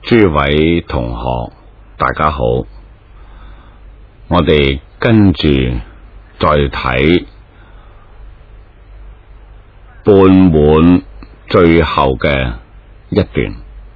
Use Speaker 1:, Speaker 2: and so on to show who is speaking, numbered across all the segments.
Speaker 1: 諸位同學，大家好，我哋跟住再睇半滿最後嘅一段，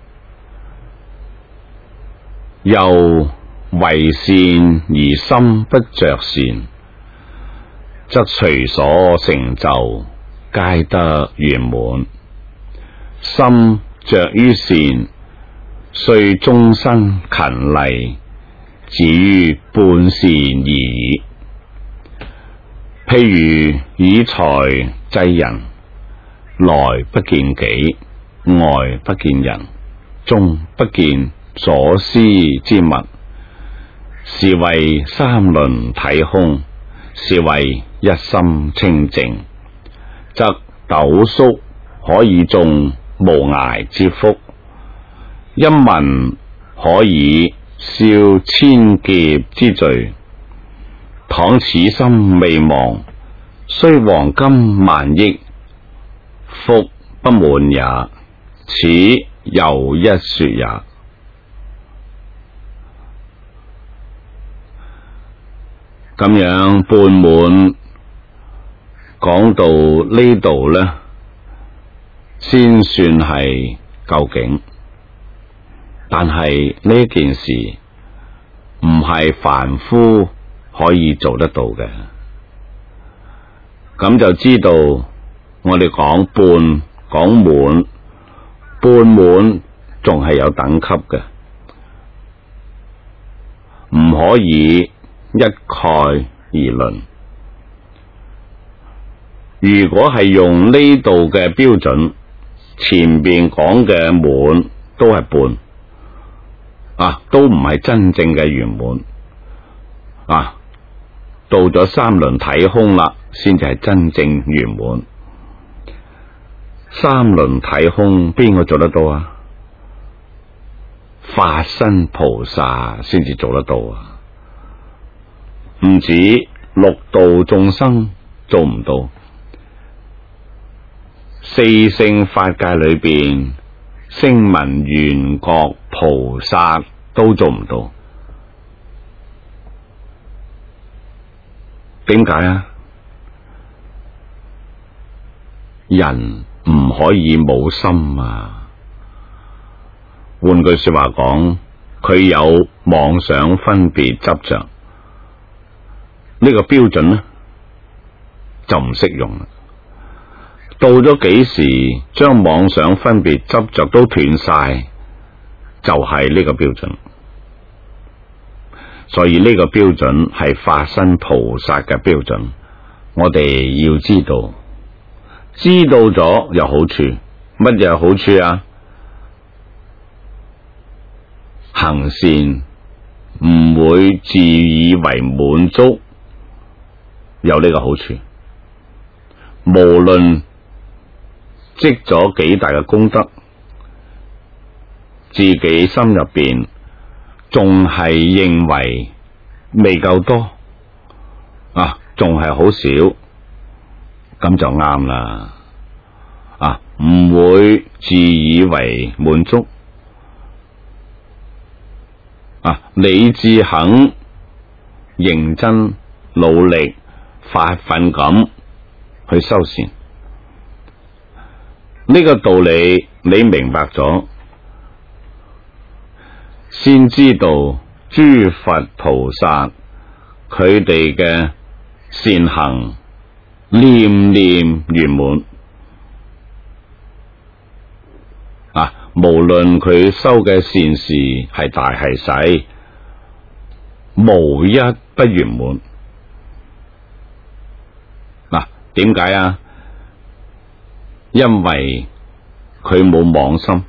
Speaker 1: 又為善而心不着善，則隨所成就皆得圓滿。心着於善，雖終身勤力，只於半善而已。譬如以財濟人，來不見己，外不見人，中不見所思之物，是為三輪體空，是為一心清淨，則斗粟可以種無涯之福，一文可以消千劫之罪。倘此心未亡，雖黃金萬億，福不滿也。此又一說也。咁樣半滿講到呢度呢，先算係究竟，但係呢件事唔係凡夫可以做得到嘅。咁就知道我哋講半講滿，半滿仲係有等級嘅，唔可以一概而論。如果係用呢度嘅標準，前邊講嘅滿都係半，都唔係真正嘅圓滿。到咗三輪體空啦，先至係真正圓滿。三輪體空邊個做得到啊？法身菩薩先至做得到啊！唔止六道眾生做唔到，四聖法界裏邊聲聞緣覺菩薩都做唔到。點解啊？人唔可以冇心啊！換句說話講，佢有妄想分別執着，呢個標準呢就唔適用啦。到咗幾時將妄想分別執着都斷晒，就係呢個標準。所以呢個標準係法身菩薩嘅標準，我哋要知道，知道咗有好處。乜嘢好處啊？行善唔會自以為滿足，有呢個好處。無論積咗幾大嘅功德，自己心入邊仲係認為未夠多，仲係好少，咁就啱啦。唔會自以為滿足，你至肯認真努力發奮咁去修善，呢個道理你明白咗，先知道諸佛菩薩佢哋嘅善行念念圓滿。無論佢修嘅善事係大係細，無一不圓滿。點解啊？因為佢冇妄心，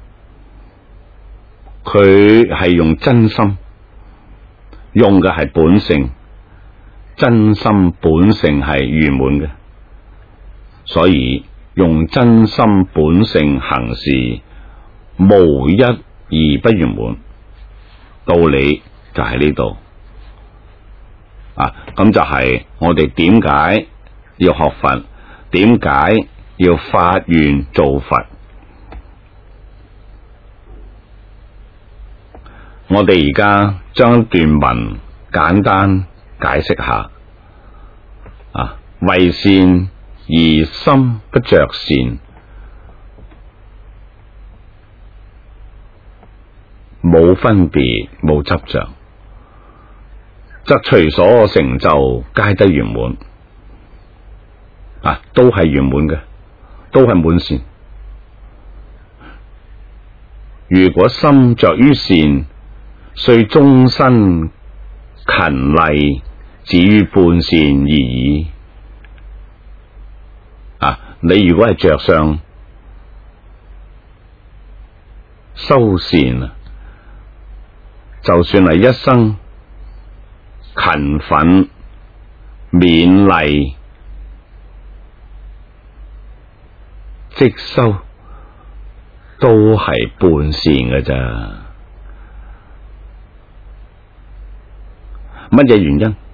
Speaker 1: 佢係用真心，用嘅係本性，真心本性係圓滿嘅，所以用真心本性行事，無一而不圓滿。道理就喺呢度。咁就係我哋點解要學佛，點解要發願做佛。 我哋而家將一段文簡單解釋下。為善而心不着善，冇分別冇執着，則隨所成就皆得圓滿。都係圓滿嘅，都係滿善。如果心着於善，雖終身勤勵，止於半善而已。你如果係着相修善，就算係一生勤奮勉勵積修，都係半善嘅咋。乜嘢原因？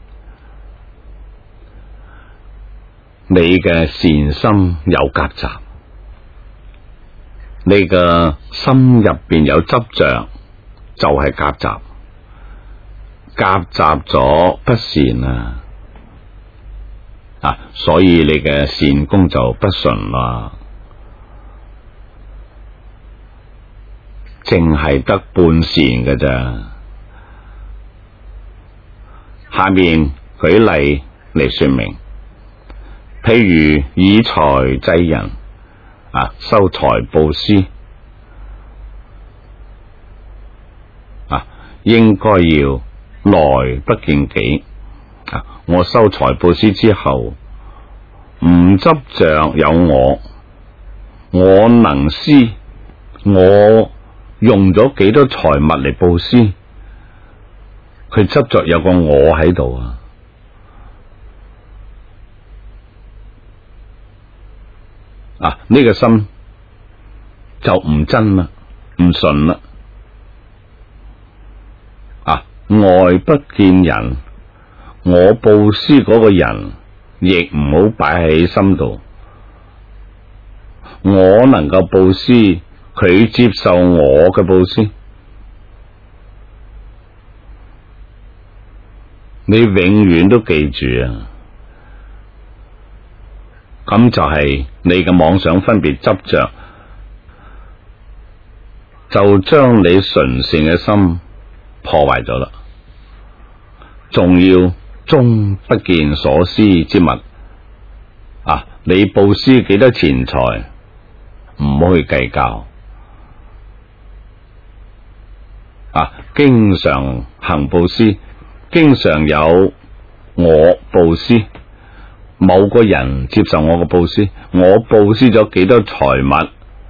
Speaker 1: 你嘅善心有夾雜，你嘅心入邊有執着，就係夾雜，夾雜咗不善所以你嘅善功就不純啦，淨係得半善嘅咋。下面舉例嚟說明。譬如以財濟人，收財布施，應該要來不見己。我收財布施之後，唔執着有我能施，我用咗幾多財物嚟布施，佢執着有個我喺度呢個心就唔真啦，唔純啦。外不見人，我布施嗰個人亦唔好擺喺心度。我能夠布施，佢接受我嘅布施，你永遠都記住咁就係你嘅妄想分別執着，就將你純善嘅心破壞咗啦。仲要終不見所施之物你布施幾多錢財，唔好去計較經常行布施，經常有我布施，某個人接受我嘅布施，我布施咗幾多財物，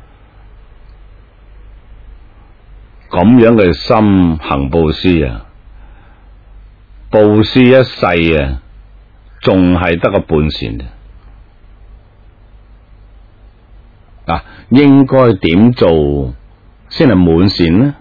Speaker 1: 咁樣嘅心行布施布施一世仲係得個半善應該點做先係滿善呢？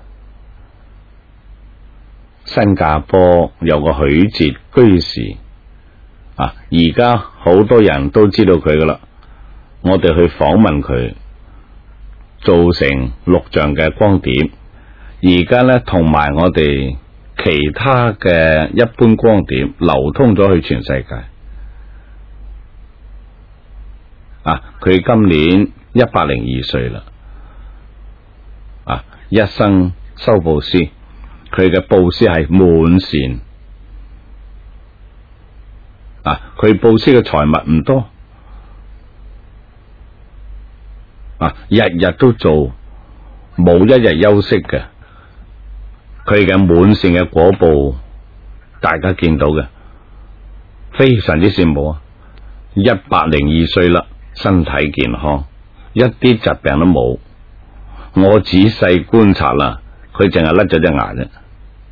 Speaker 1: 新加坡有個許哲居士而家好多人都知道佢噶啦，我哋去訪問佢，做成錄像嘅光碟，而家呢，同埋我哋其他嘅一般光碟流通咗去全世界。佢今年102歲啦，一生修布施，佢嘅布施係滿善。佢布施嘅財物唔多，日日都做，冇一日休息嘅。佢嘅滿善嘅果報，大家見到嘅，非常之羨慕102歲啦，身體健康，一啲疾病都冇。我仔細觀察啦，佢淨係甩咗隻牙啫。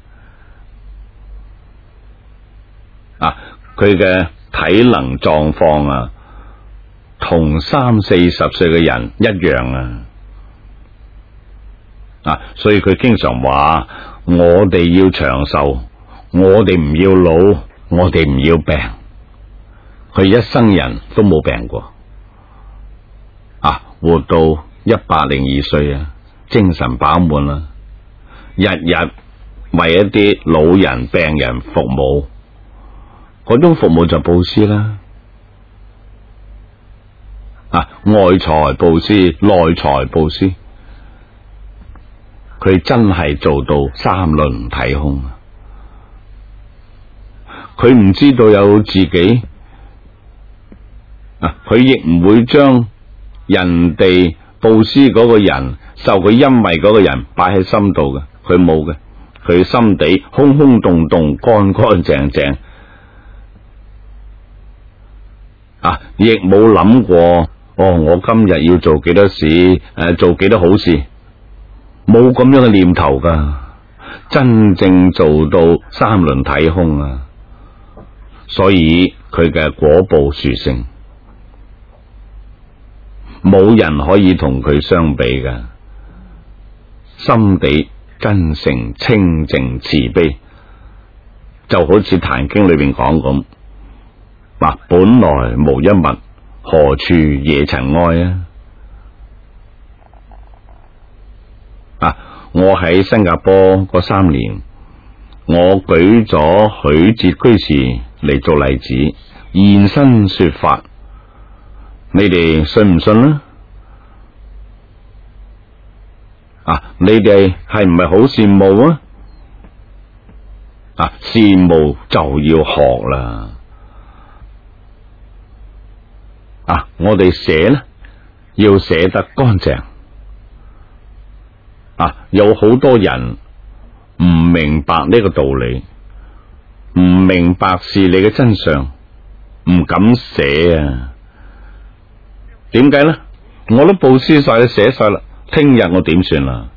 Speaker 1: 佢嘅體能狀況同30-40歲嘅人一樣所以佢經常話：我哋要長壽，我哋唔要老，我哋唔要病。佢一生人都冇病過，活到102歲精神飽滿啦，日日為一啲老人病人服務，嗰種服務就布施啦。外財布施，內財布施，佢真係做到三輪體空。佢唔知道有自己，佢亦唔會將人哋布施嗰個人受佢恩惠嗰個人擺喺心度嘅，佢冇嘅，佢心地空空洞洞，乾乾淨淨，亦冇諗過我今日要做幾多事，做幾多好事，冇咁樣嘅念頭噶。真正做到三輪體空啊！所以佢嘅果報殊勝，冇人可以同佢相比嘅。心地真誠、清淨、慈悲，就好似《壇經》裏邊講咁，本來無一物，何處惹塵埃啊！我喺新加坡嗰3年，我舉咗許哲居士嚟做例子，現身說法，你哋信唔信呢？你哋係唔係好羨慕啊？羨慕就要學啦。我哋寫呢，要寫得乾淨。有好多人唔明白呢個道理，唔明白事理嘅真相，唔敢寫啊。點解呢？我都布施晒，寫晒啦，聽日我點算啦？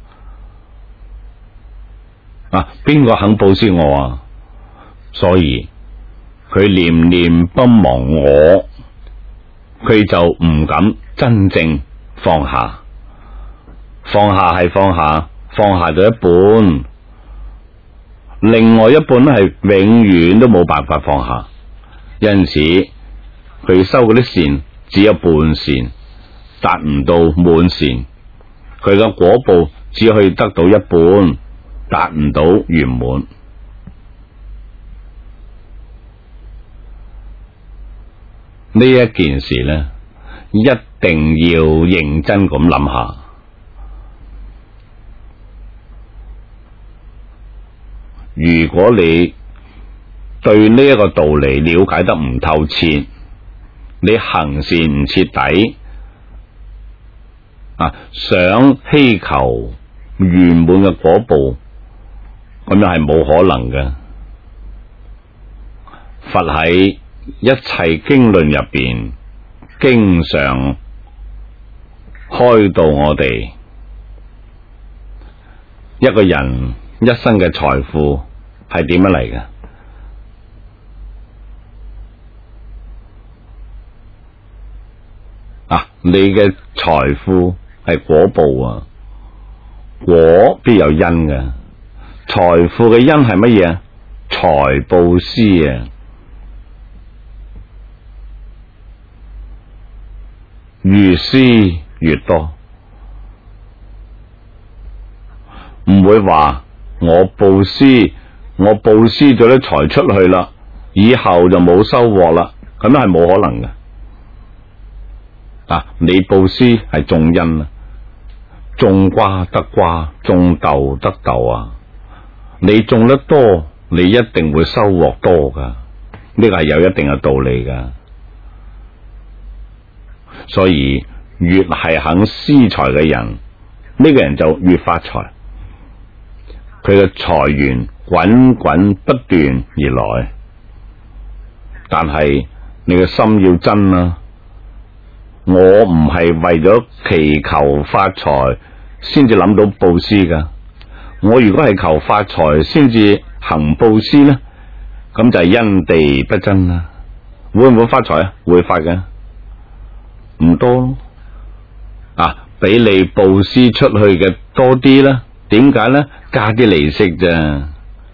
Speaker 1: 邊個肯布施我啊？所以佢念念不忘我，佢就唔敢真正放下。放下係放下，放下咗一半，另外一半係永遠都冇辦法放下。因此佢修嗰啲善只有半善，達唔到滿善，佢嘅果報只可以得到一半，達唔到圓滿。呢一件事呢，一定要認真咁諗下。如果你對呢一個道理了解得唔透徹，你行善唔徹底，想希求圓滿嘅果報，咁樣係冇可能嘅。佛喺一切經論入邊，經常開導我哋，一個人一生嘅財富係點樣嚟嘅？你嘅財富係果報啊，果必有因嘅。財富嘅因係乜嘢？財布施啊，越施越多，唔會話我布施咗啲財出去啦，以後就冇收穫啦，咁樣係冇可能嘅。你布施係種因啊，種瓜得瓜，種豆得豆啊。你種得多，你一定會收穫多噶，呢個係有一定嘅道理噶。所以越係肯施財嘅人，呢個人就越發財，佢嘅財源滾滾不斷而來。但係你嘅心要真啊，我唔係為咗祈求發財先至諗到布施噶，我如果係求發財先至行布施呢，咁就係因地不真啦。會唔會發財啊？會發嘅，唔多比你布施出去嘅多啲啦。點解呢？加啲利息咋。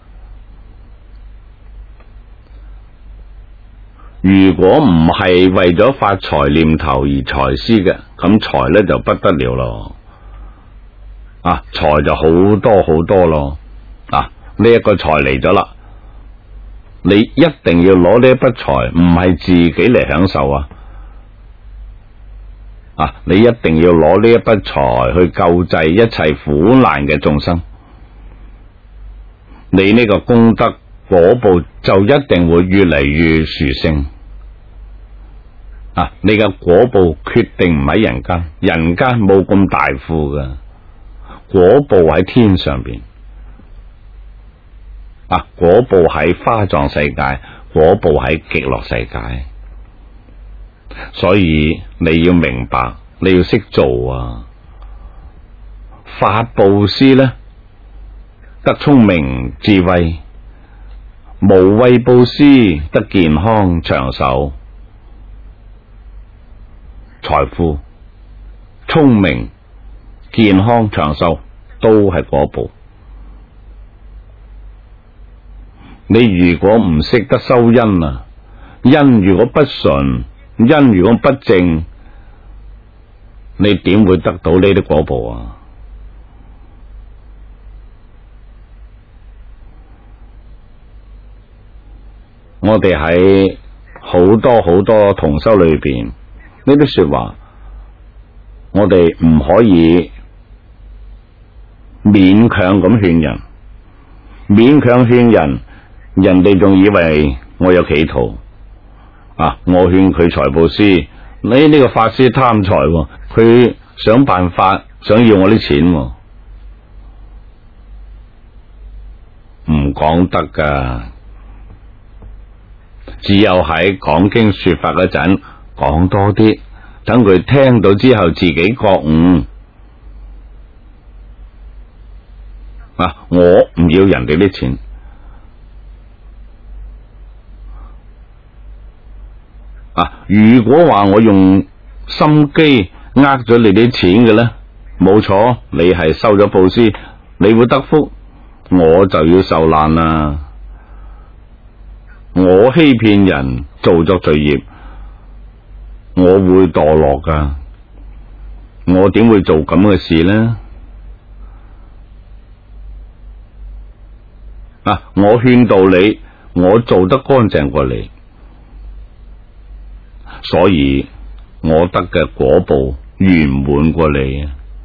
Speaker 1: 如果唔係為咗發財念頭而財施嘅，咁財呢就不得了咯。財就好多好多咯。 呢一個財嚟咗啦，你一定要攞呢一筆財，唔係自己嚟享受啊！你一定要攞呢一筆財去救濟一切苦難嘅眾生，你呢個功德果報就一定會越嚟越殊勝。你嘅果報決定唔喺人間，人間冇咁大富㗎，果報喺天上邊。果報喺花藏世界，果報喺極樂世界。所以你要明白，你要識做啊！法布施呢，得聰明智慧；無畏布施得健康長壽。財富、聰明、健康、長壽都係果報。你如果唔識得收因啊，因如果不純，因如果不正，你點會得到呢啲果報啊？我哋喺好多同修裏邊，呢啲說話，我哋唔可以勉強咁勸人，勉強勸人，人哋仲以為我有企圖。我勸佢財布施，你呢個法師貪財，佢想辦法想要我啲錢，唔講得噶。只有喺講經說法嗰陣講多啲，等佢聽到之後自己覺悟。我唔要人哋啲錢。如果話我用心機呃咗你啲錢嘅呢，冇錯，你係收咗布施，你會得福，我就要受難啦。我欺騙人，做作罪業，我會墮落噶，我點會做咁嘅事呢？我勸導你，我做得乾淨過你，所以我得嘅果報圓滿過你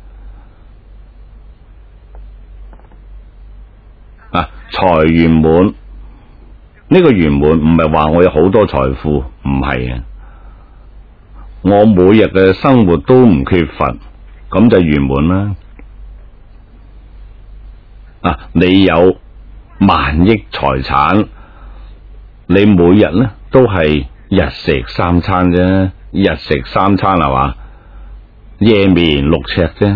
Speaker 1: 啊！財圓滿，呢個圓滿唔係話我有好多財富，唔係啊！我每日嘅生活都唔缺乏，咁就圓滿啦。你有萬億財產，你每日呢都係日食三餐啫，日食三餐係嘛？夜眠6尺啫。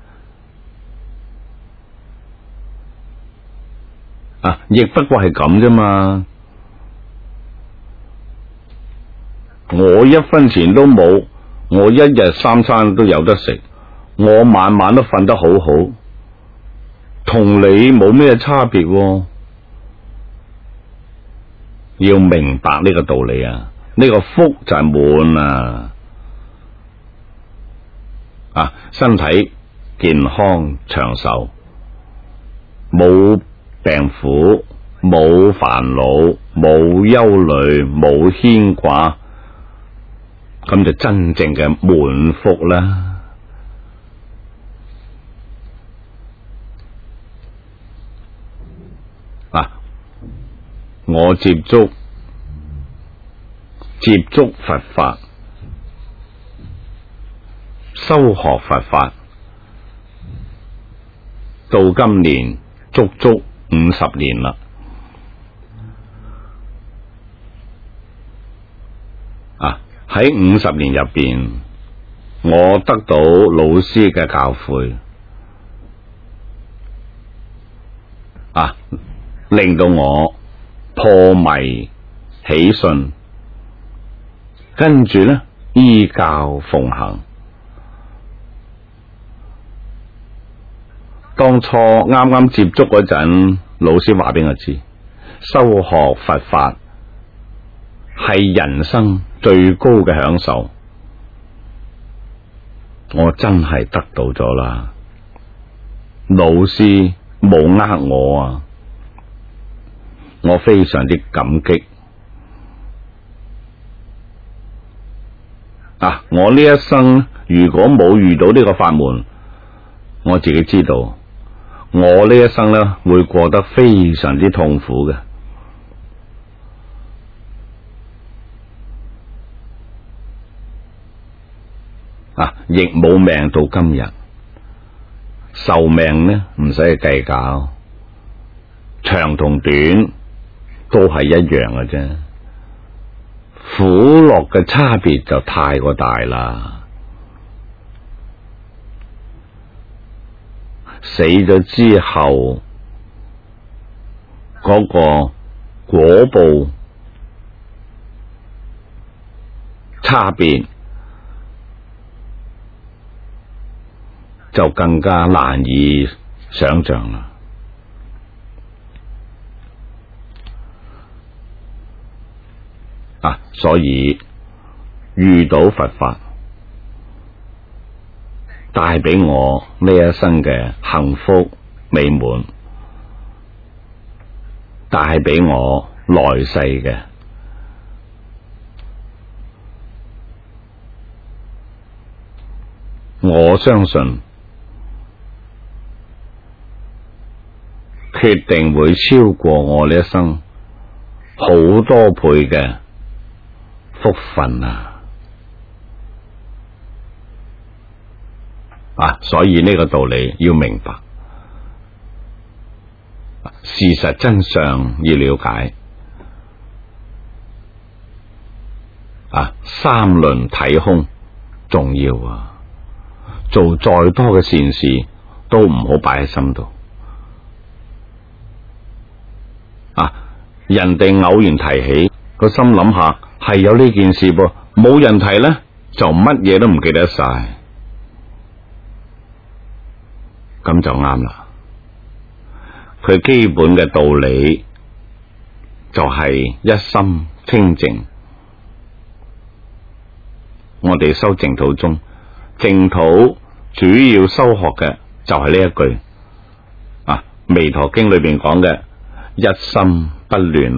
Speaker 1: 亦不過係咁啫嘛。我一分錢都冇，我一日三餐都有得食，我晚晚都瞓得好好，同你冇咩差別喎。要明白呢個道理啊！呢個福就係滿啊！身體健康長壽，冇病苦，冇煩惱，冇憂慮，冇牽掛，咁就真正嘅滿福啦！我接觸佛法，修學佛法，到今年足足50年啦。喺50年入邊，我得到老師嘅教誨，令到我破迷起信，跟住呢依教奉行。當初啱啱接觸嗰陣，老師話俾我知，修學佛法係人生最高嘅享受。我真係得到咗啦，老師冇呃我啊！ 我非常之感激。我呢一生如果冇遇到呢個法門，我自己知道我呢一生呢會過得非常之痛苦嘅。亦冇命到今日，壽命呢唔使去計較，長同短都係一樣嘅啫，苦樂嘅差別就太過大啦。死咗之後嗰個果報差別就更加難以想象啦。所以遇到佛法帶俾我呢一生嘅幸福美滿，帶俾我來世嘅我相信決定會超過我呢一生好多倍嘅福分啊！所以呢個道理要明白，事實真相要了解。三輪體空重要啊！做再多嘅善事都唔好擺喺心度。人哋偶然提起，個心諗下係有呢件事噃，冇人提呢，就乜嘢都唔記得晒。咁就啱啦。佢基本嘅道理就係一心清淨。我哋修淨土中，淨土主要修學嘅就係呢一句彌陀經裏邊講嘅一心不亂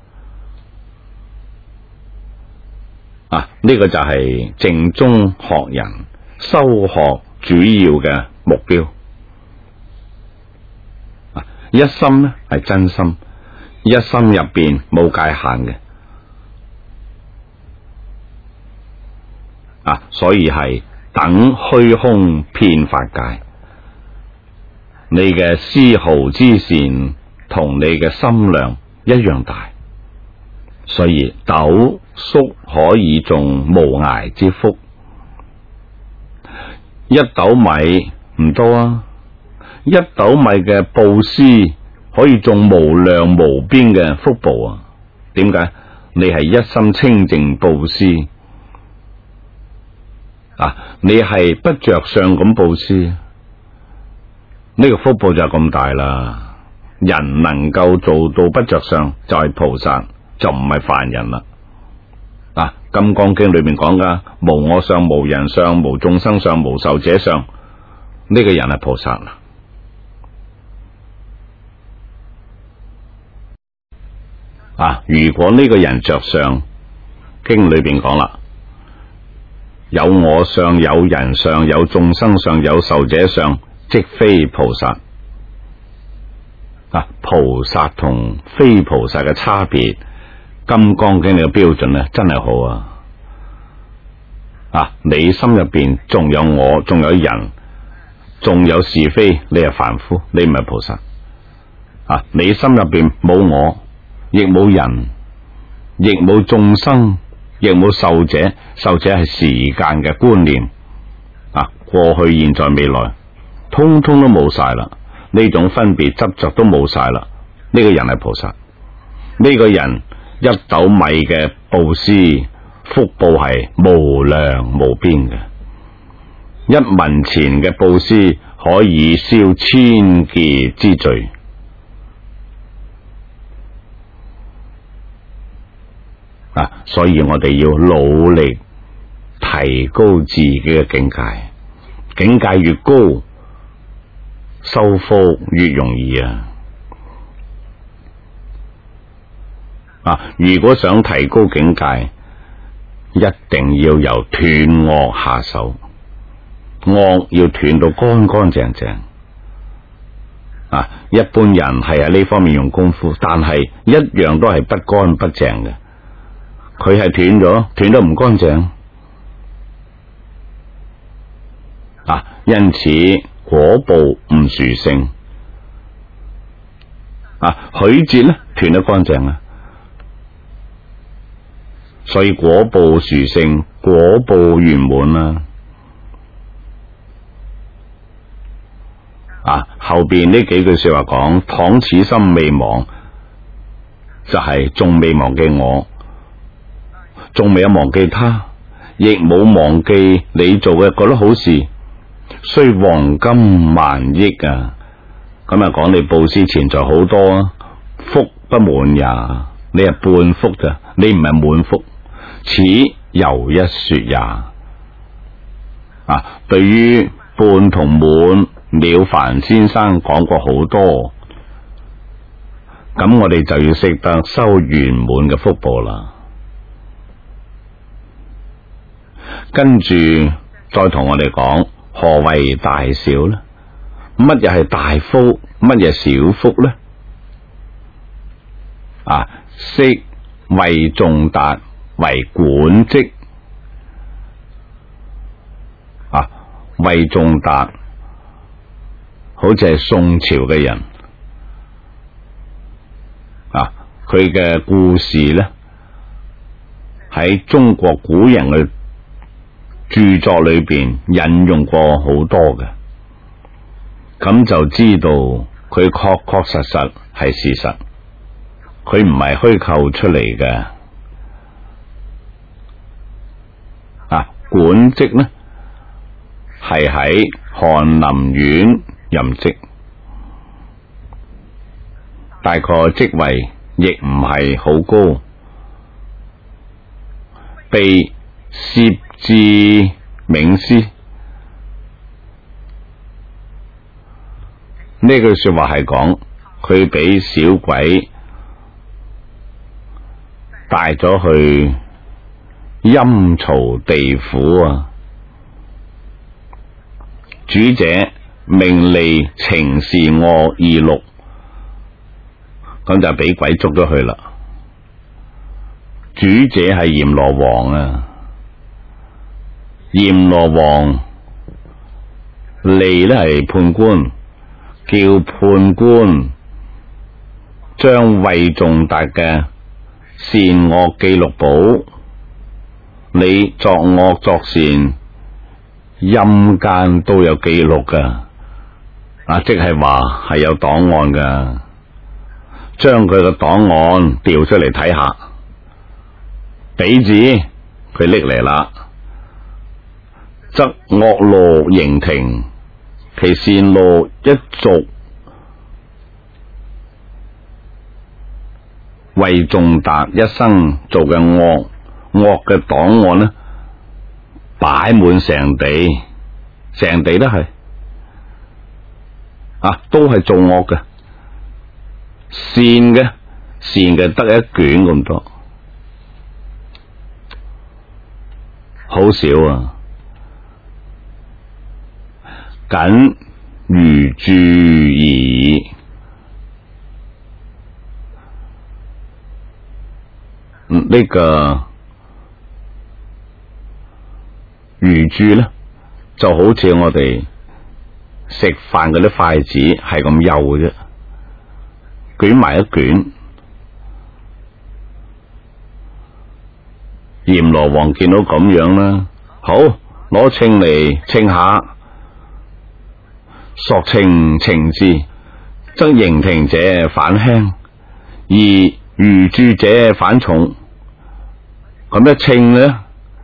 Speaker 1: 呢個就係淨宗學人修學主要嘅目標。一心呢係真心，一心入邊冇界限嘅，所以係等虛空遍法界。你嘅絲毫之善同你嘅心量一樣大，所以斗粟可以種無涯之福。一斗米唔多啊，一斗米嘅布施可以種無量無邊嘅福報啊！點解？你係一心清淨布施你係不着相咁布施，呢個福報就咁大啦。人能夠做到不着相，就係菩薩，就唔係凡人啦。金剛經裏面講噶，無我相、無人相、無眾生相、無壽者相，呢個人係菩薩啦。如果呢個人着相，經裏邊講啦，有我相、有人相、有眾生相、有壽者相，即非菩薩。菩薩同非菩薩嘅差別，金剛經嘅標準咧真係好你心入邊仲有我，仲有人，仲有是非，你係凡夫，你唔係菩薩。你心入邊冇我，亦冇人，亦冇眾生，亦冇壽者。壽者係時間嘅觀念，過去、現在、未來，通通都冇晒啦。呢種分別執着都冇晒啦。呢個人係菩薩。呢個人一斗米嘅布施，福報係無量無邊嘅。一文錢嘅布施可以消千劫之罪。所以我哋要努力提高自己嘅境界，境界越高，修福越容易啊！ 如果想提高境界，一定要由斷惡下手，惡要斷到乾乾淨淨。一般人係喺呢方面用功夫，但係一樣都係不乾不淨嘅，佢係斷咗，斷得唔乾淨。因此果報唔殊勝。許節呢斷得乾淨啊，所以果報殊勝，果報圓滿啦。後邊呢幾句說話講，倘此心未忘，就係仲未忘記我，仲未有忘記他，亦冇忘記你做嘅嗰啲好事，雖黃金萬億啊！咁講你布施錢財好多，福不滿也，你係半福咋，你唔係滿福，此又一說也。對於半同滿，了凡先生講過好多，咁我哋就要識得修圓滿嘅福報啦。跟住再同我哋講何謂大小呢？乜嘢係大福，乜嘢小福呢？識為重達為管職。為重達好似係宋朝嘅人，佢嘅故事呢，喺中國古人嘅著作裏邊引用過好多嘅，咁就知道佢確確實實係事實，佢唔係虛構出嚟嘅。管職呢係喺翰林院任職，大概職位亦唔係好高，被攝至冥司。呢句說話係講佢俾小鬼帶咗去陰曹地府主者命利情事惡二六，咁就俾鬼捉咗去啦。主者係閻羅王閻羅王利呢係判官，叫判官將為重達嘅善惡記錄簿，你作惡作善陰間都有記錄噶，即係話係有檔案噶，將佢個檔案調出嚟睇下，比字佢拎嚟啦，則惡路刑停，其善路一續，為重達一生做嘅惡嘅檔案呢，擺滿成地，成地都係都係做惡嘅，善嘅得一卷咁多，好少僅如注矣。呢個如注呢，就好似我哋食飯嗰啲筷子係咁幼嘅啫，捲埋一卷。閻羅王見到咁樣啦，好，攞秤嚟稱下，索秤之，則刑停者反輕，而如注者反重。咁一稱呢，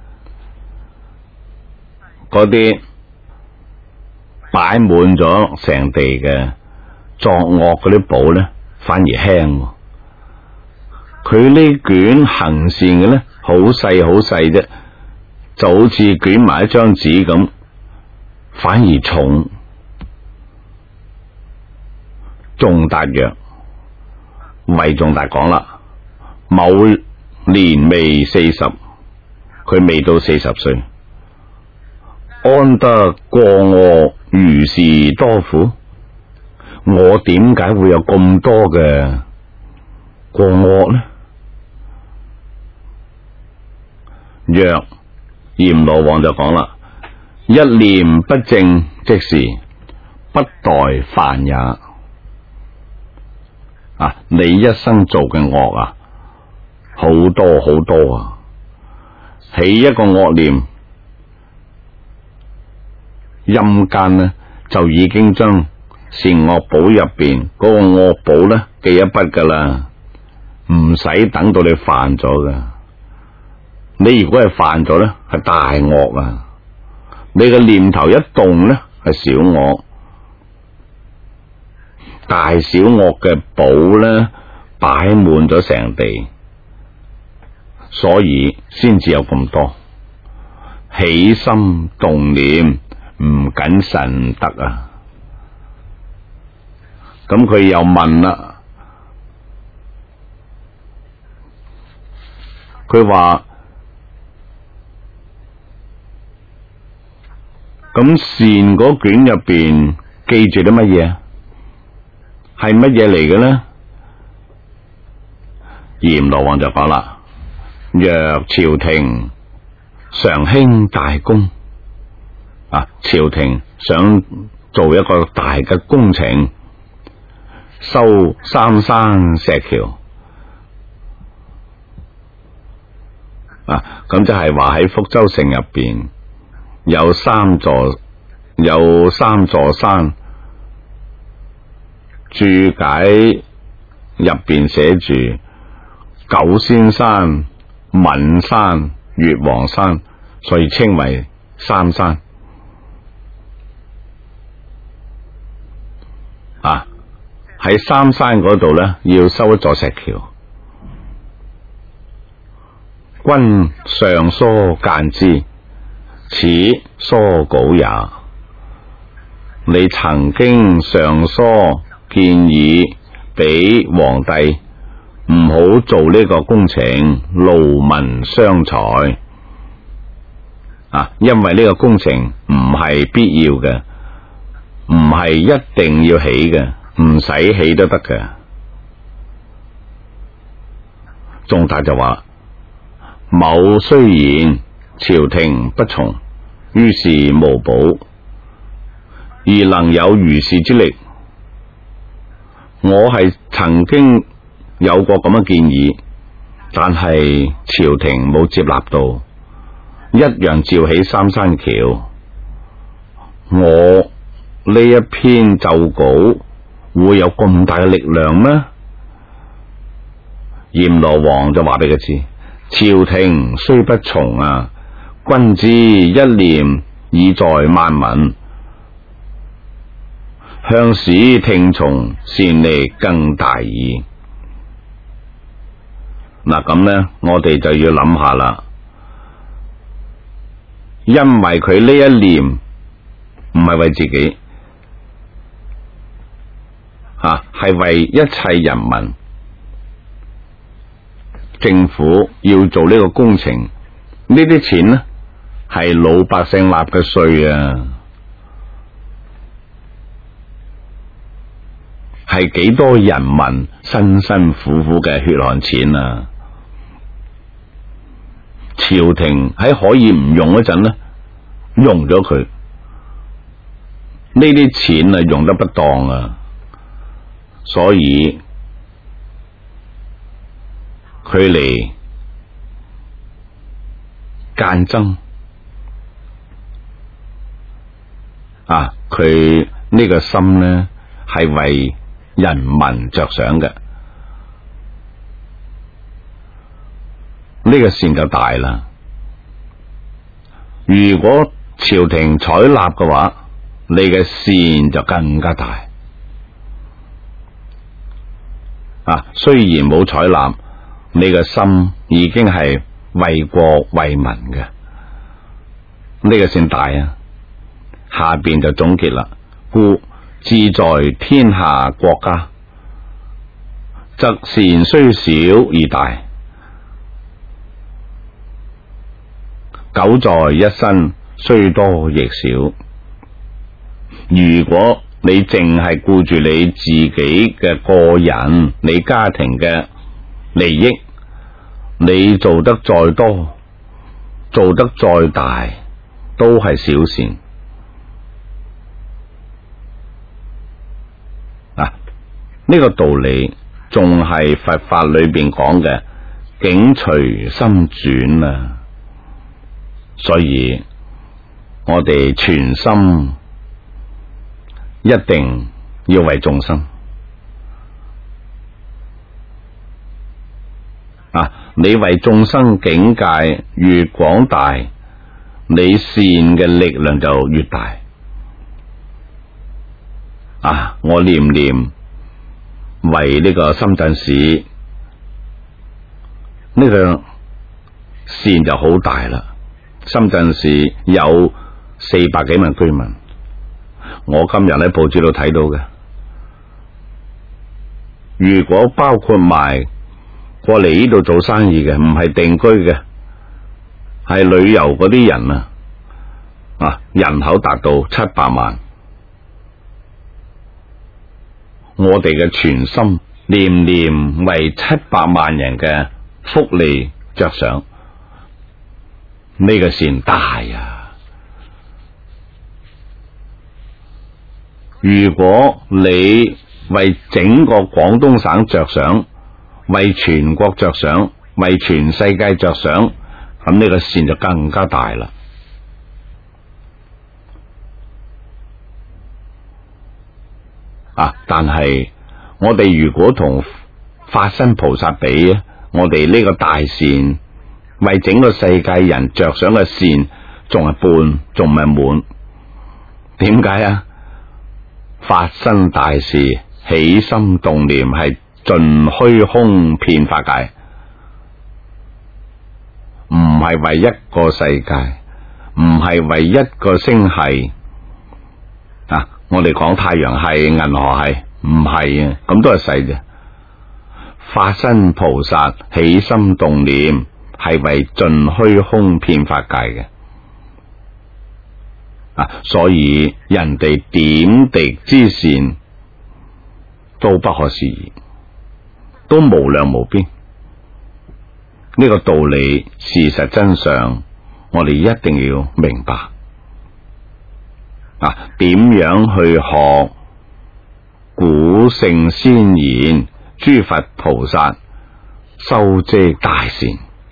Speaker 1: 嗰啲擺滿咗成地嘅作惡嗰啲簿呢，反而輕。佢呢卷行善嘅呢，好細好細啫，就好似捲埋一張紙咁，反而重。重達曰，為重達講啦， 某年未40，佢未到40歲，安得過我如是多苦？我點解會有咁多嘅過惡呢？若閻羅王就講啦，一念不正，即是不待犯也。你一生做嘅惡啊，好多好多啊！起一個惡念，陰間呢就已經將善惡簿入邊嗰個惡簿呢記一筆噶啦，唔使等到你犯咗噶。你如果係犯咗呢，係大惡啊！你嘅念頭一動呢，係小惡。大小惡嘅簿呢，擺滿咗成地，所以先至有咁多。起心動念唔謹慎得啊！咁佢又問啦，佢話咁善嗰卷入邊記住啲乜嘢？係乜嘢嚟嘅呢？閻羅王就講啦，若朝廷常興大功，朝廷想做一個大嘅工程，修三山石橋，咁即係話喺福州城入邊有三座山，注解入邊寫住九仙山、岷山、越王山，所以稱為三山。喺三山嗰度呢，要修一座石橋。君上疏諫之，此疏稿也。你曾經上疏建議俾皇帝唔好做呢個工程，勞民傷財。因為呢個工程唔係必要嘅，唔係一定要起嘅，唔使起都得嘅。仲達就話：某雖然朝廷不從，於是無補，而能有如是之力。我係曾經有過咁嘅建議，但係朝廷冇接納到，一樣照起三山橋。我呢一篇奏稿會有咁大嘅力量咩？閻羅王就話俾佢知，朝廷雖不從君之一念已在萬民，向使聽從，善利更大矣。咁呢，我哋就要諗下啦。因為佢呢一念唔係為自己，係為一切人民。政府要做呢個工程，呢啲錢呢係老百姓納嘅稅啊，係幾多人民辛辛苦苦嘅血汗錢啊！朝廷喺可以唔用嗰陣呢，用咗佢，呢啲錢用得不當啊，所以佢嚟奸爭佢呢個心呢係為人民着想嘅，呢個善就大啦。如果朝廷採納嘅話，你嘅善就更加大。雖然冇採納，你嘅心已經係為國為民嘅，呢個善大啊。下邊就總結啦，故志在天下國家，則善雖小而大， 走在一身，雖多亦少。如果你淨係顧住你自己嘅個人、你家庭嘅利益，你做得再多，做得再大，都係小善。呢個道理仲係佛法裏邊講嘅境隨心轉啊！所以我哋全心一定要為眾生你為眾生境界越廣大，你善嘅力量就越大我念念為呢個深圳市呢個善就好大啦。深圳市有400幾萬居民，我今日喺報紙度睇到嘅。如果包括埋過嚟呢度做生意嘅，唔係定居嘅，係旅遊嗰啲人人口達到700萬。我哋嘅全心念念為700萬人嘅福利着想，呢個善大啊！如果你為整個廣東省着想，為全國着想，為全世界着想，咁呢個善就更加大啦。但係我哋如果同法身菩薩比，我哋呢個大善為整個世界人着想嘅善仲係半，仲唔係滿。點解啊？法身大事，起心動念係盡虛空遍法界，唔係為一個世界，唔係為一個星系我哋講太陽系、銀河系，唔係啊，咁都係細嘅。法身菩薩起心動念係為盡虛空遍法界嘅所以人哋點滴之善都不可思議，都無量無邊。呢個道理事實真相，我哋一定要明白。點樣去學古聖先賢諸佛菩薩修積大善？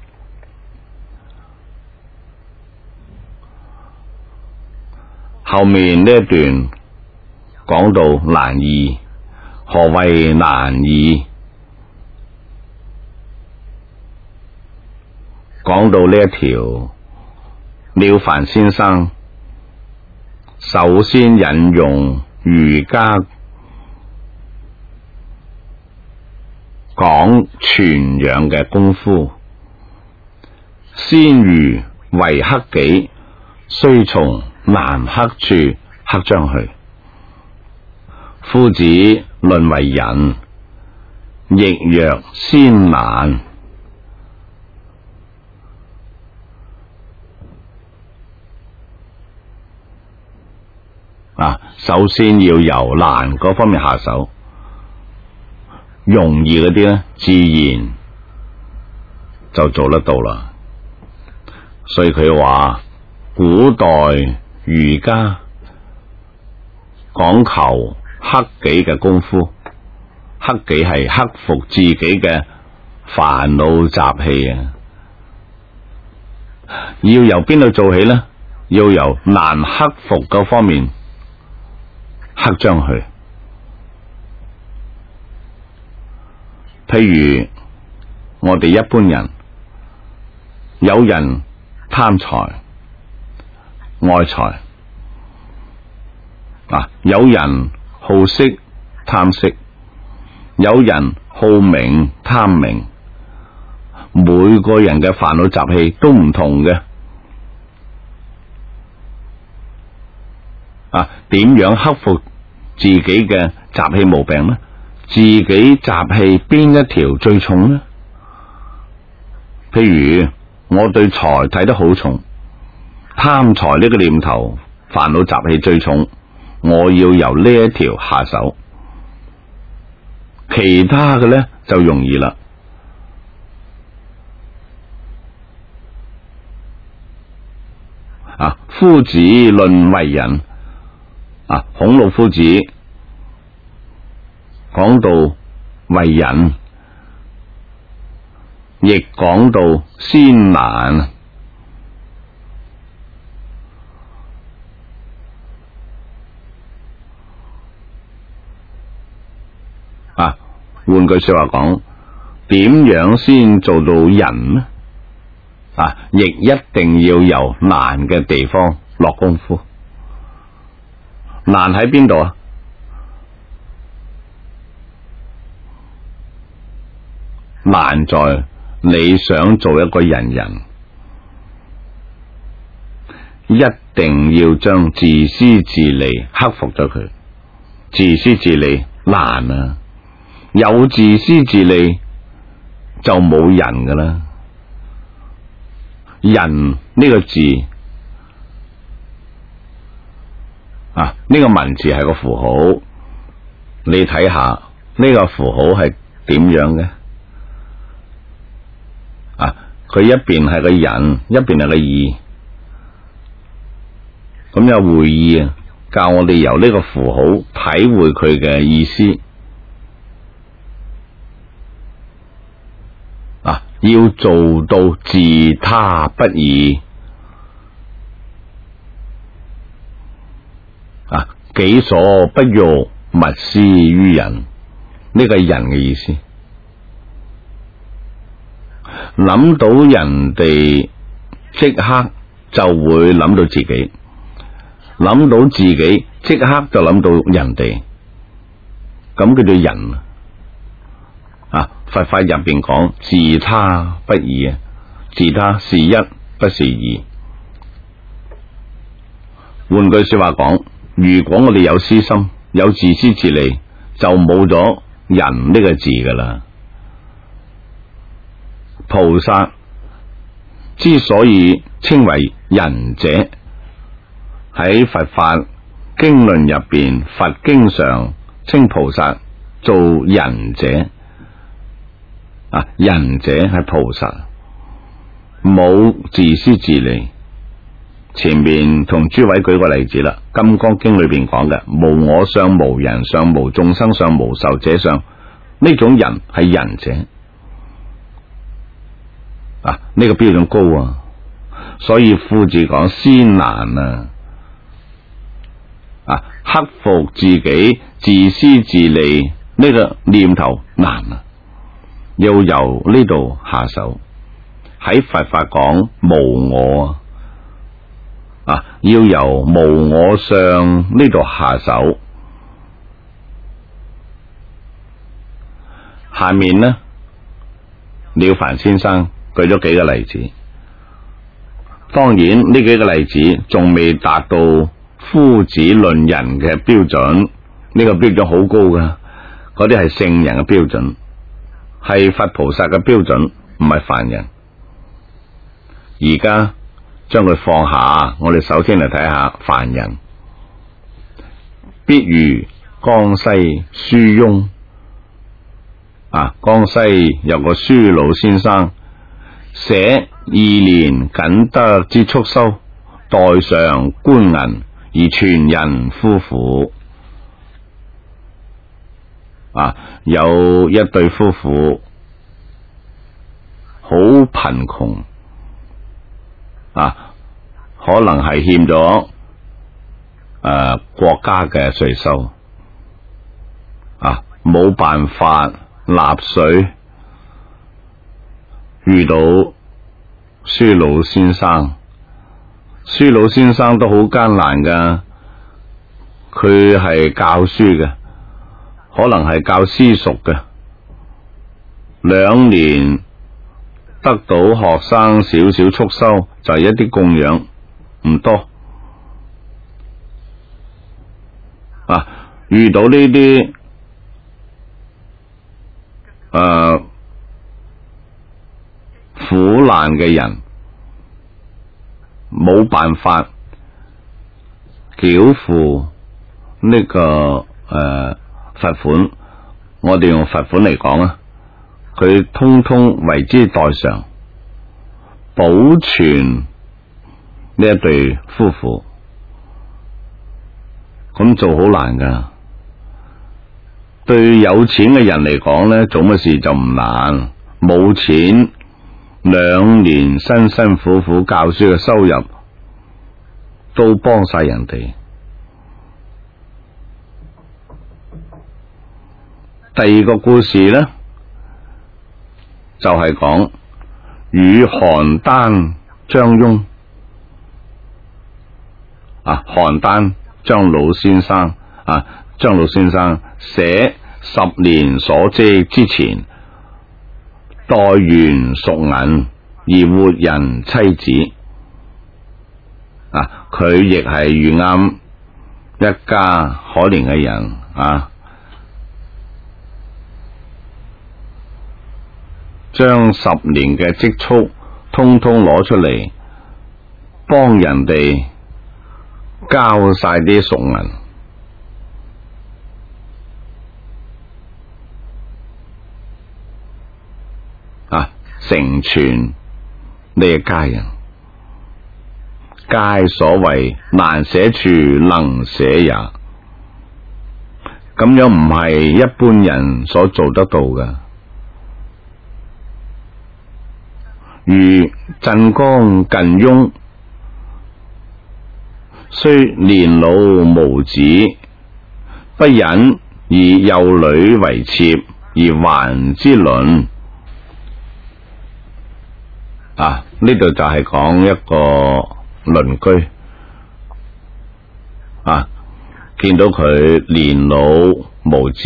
Speaker 1: 後面呢一段講到難易，何謂難易？講到呢一條，了凡先生首先引用儒家講傳養嘅功夫，先儒為克己，須從難克處克將去。夫子論為人，亦若先難。首先要由難嗰方面下手，容易嗰啲咧，自然就做得到啦。所以佢話古代儒家講求克己嘅功夫，克己係克服自己嘅煩惱習氣要由邊度做起呢？要由難克服嗰方面克將去。譬如我哋一般人，有人貪財愛財有人好色貪色，有人好名貪名，每個人嘅煩惱習氣都唔同嘅。點樣克服自己嘅習氣毛病呢？自己習氣邊一條最重呢？譬如我對財睇得好重， 貪財呢個念頭，煩惱習氣最重，我要由呢一條下手，其他嘅呢就容易啦。夫子論為人，孔老夫子講到為人，亦講到先難。換句說話講，點樣先做到人呢？亦一定要由難嘅地方落功夫。難喺邊度啊？難在你想做一個人，一定要將自私自利克服咗佢。自私自利難啊！有自私自利就冇人噶啦。人呢個字呢個文字係個符號，你睇下呢個符號係點樣嘅？佢一邊係個人，一邊係個義，咁有會意教我哋由呢個符號體會佢嘅意思。要做到自他不異，己所不欲，勿施於人。呢個係人嘅意思。諗到人哋，即刻就會諗到自己；諗到自己，即刻就諗到人哋。咁叫做人。佛法入邊講自他不異，自他是一，不是二。換句說話講，如果我哋有私心，有自私自利，就冇咗人呢個字噶啦。菩薩之所以稱為仁者，喺佛法經論入邊，佛經常稱菩薩做仁者。仁者係菩薩，冇自私自利。前面同諸位舉個例子啦，《金剛經》裏邊講嘅無我相、無人相、無眾生相、無壽者相，呢種人係仁者。呢個標準高啊，所以夫子講先難克服自己自私自利呢個念頭難啊。要由呢度下手。喺佛法講無我要由無我相呢度下手。下面呢，了凡先生舉咗幾個例子，當然呢幾個例子仲未達到夫子論人嘅標準，呢個標準好高噶，嗰啲係聖人嘅標準，係佛菩薩嘅標準，唔係凡人。而家將佢放下，我哋首先嚟睇下凡人。必如江西書翁，江西有個書老先生，寫2年僅得之束修，代償官銀而全人夫婦。有一對夫婦好貧窮，可能係欠咗國家嘅稅收，冇辦法納稅，遇到書老先生，書老先生都好艱難噶，佢係教書嘅，可能係教私塾嘅，2年得到學生少少束修，就係一啲供養，唔多。遇到呢啲苦難嘅人， 冇辦法繳付呢個罰款，我哋用罰款嚟講啊，佢通通為之代償，保全呢一對夫婦，咁做好難噶。對有錢嘅人嚟講呢，做乜事就唔難。冇錢，2年辛辛苦苦教書嘅收入都幫晒人哋。第二個故事呢，就係講與邯鄲張翁邯鄲張老先生張老先生寫10年所積之錢，待完贖銀而活人妻子。佢亦係遇啱一家可憐嘅人將10年嘅積蓄通通攞出嚟，幫人哋交晒啲贖銀。成全呢一家人，皆所謂難捨處能捨也。咁樣唔係一般人所做得到嘅。如鎮江近翁，雖年老無子，不忍以幼女為妾而還之倫。呢度就係講一個鄰居見到佢年老無子，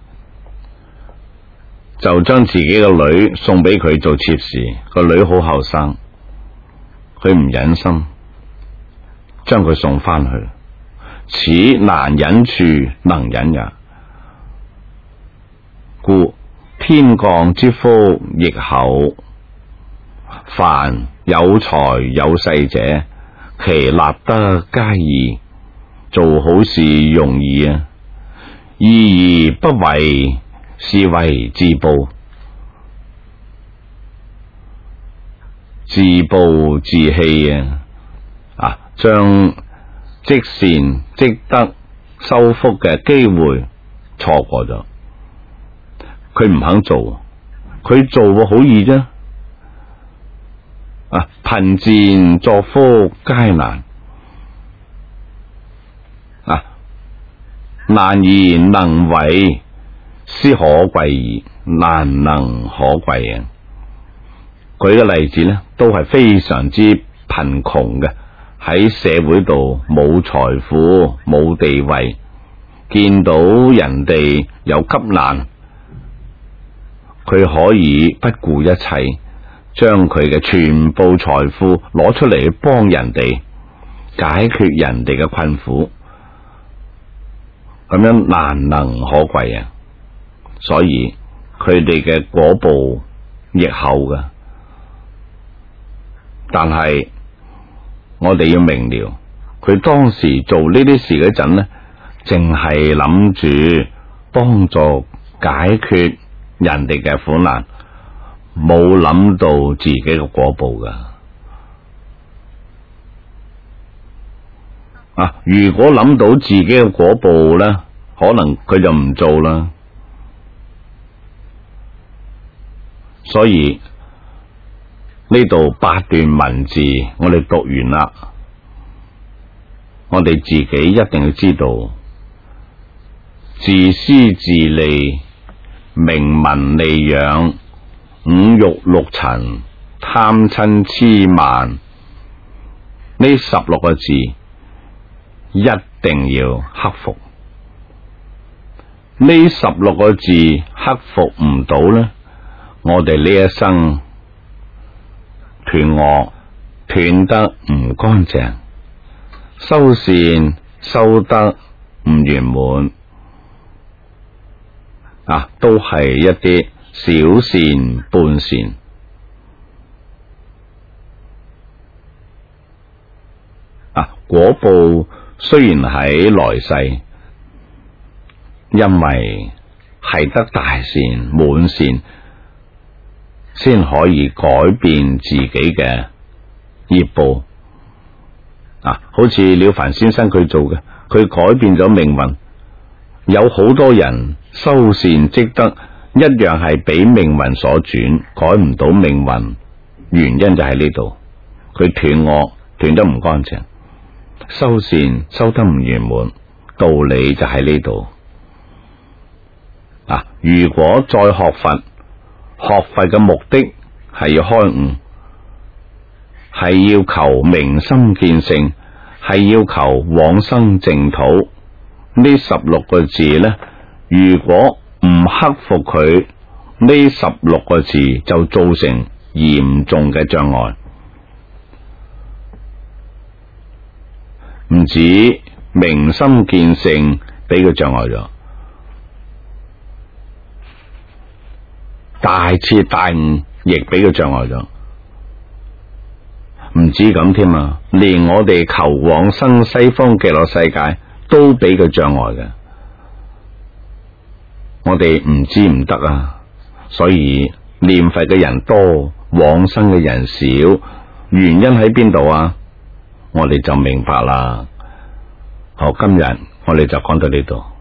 Speaker 1: 就將自己嘅女送俾佢做妾侍。個女好後生，佢唔忍心將佢送翻去，此難忍處能忍也。故天降之福亦厚，凡有財有勢者，其立德皆易，做好事容易易而不為，是為自暴。自暴自棄將積善積德修福嘅機會錯過咗。佢唔肯做，佢做好易啫。貧賤作福皆難，難而能為，斯可貴矣，難能可貴啊！舉嘅例子呢，都係非常之貧窮嘅，喺社會度冇財富冇地位，見到人哋有急難，佢可以不顧一切，將佢嘅全部財富攞出嚟幫人哋解決人哋嘅困苦，咁樣難能可貴啊！所以佢哋嘅果報亦厚嘅。但係我哋要明了，佢當時做呢啲事嗰陣呢，淨係諗住幫助解決人哋嘅苦難，冇諗到自己嘅果報噶。如果諗到自己嘅果報呢，可能佢就唔做啦。所以呢度8段文字我哋讀完啦，我哋自己一定要知道，自私自利、名聞利養、5欲6塵、貪嗔癡慢，呢16個字一定要克服。呢16個字克服唔到呢，我哋呢一生斷惡斷得唔乾淨，修善修得唔圓滿，都係一啲小善半善。 果報雖然喺來世，因為係得大善滿善，先可以改變自己嘅業報。好似了凡先生佢做嘅，佢改變咗命運。有好多人修善積德，一樣係俾命運所轉，改唔到命運，原因就喺呢度，佢斷惡斷得唔乾淨，修善修得唔圓滿，道理就喺呢度。如果再學佛，學佛嘅目的係要開悟，係要求明心見性，係要求往生淨土。呢16個字呢，如果唔克服佢，呢16個字就造成嚴重嘅障礙。唔止明心見性俾佢障礙咗，大徹大悟亦俾佢障礙咗。唔止咁添啊，連我哋求往生西方極樂世界都俾佢障礙嘅。我哋唔知唔得啊，所以念佛嘅人多，往生嘅人少，原因喺邊度啊？我哋就明白啦。好，今日我哋就講到呢度。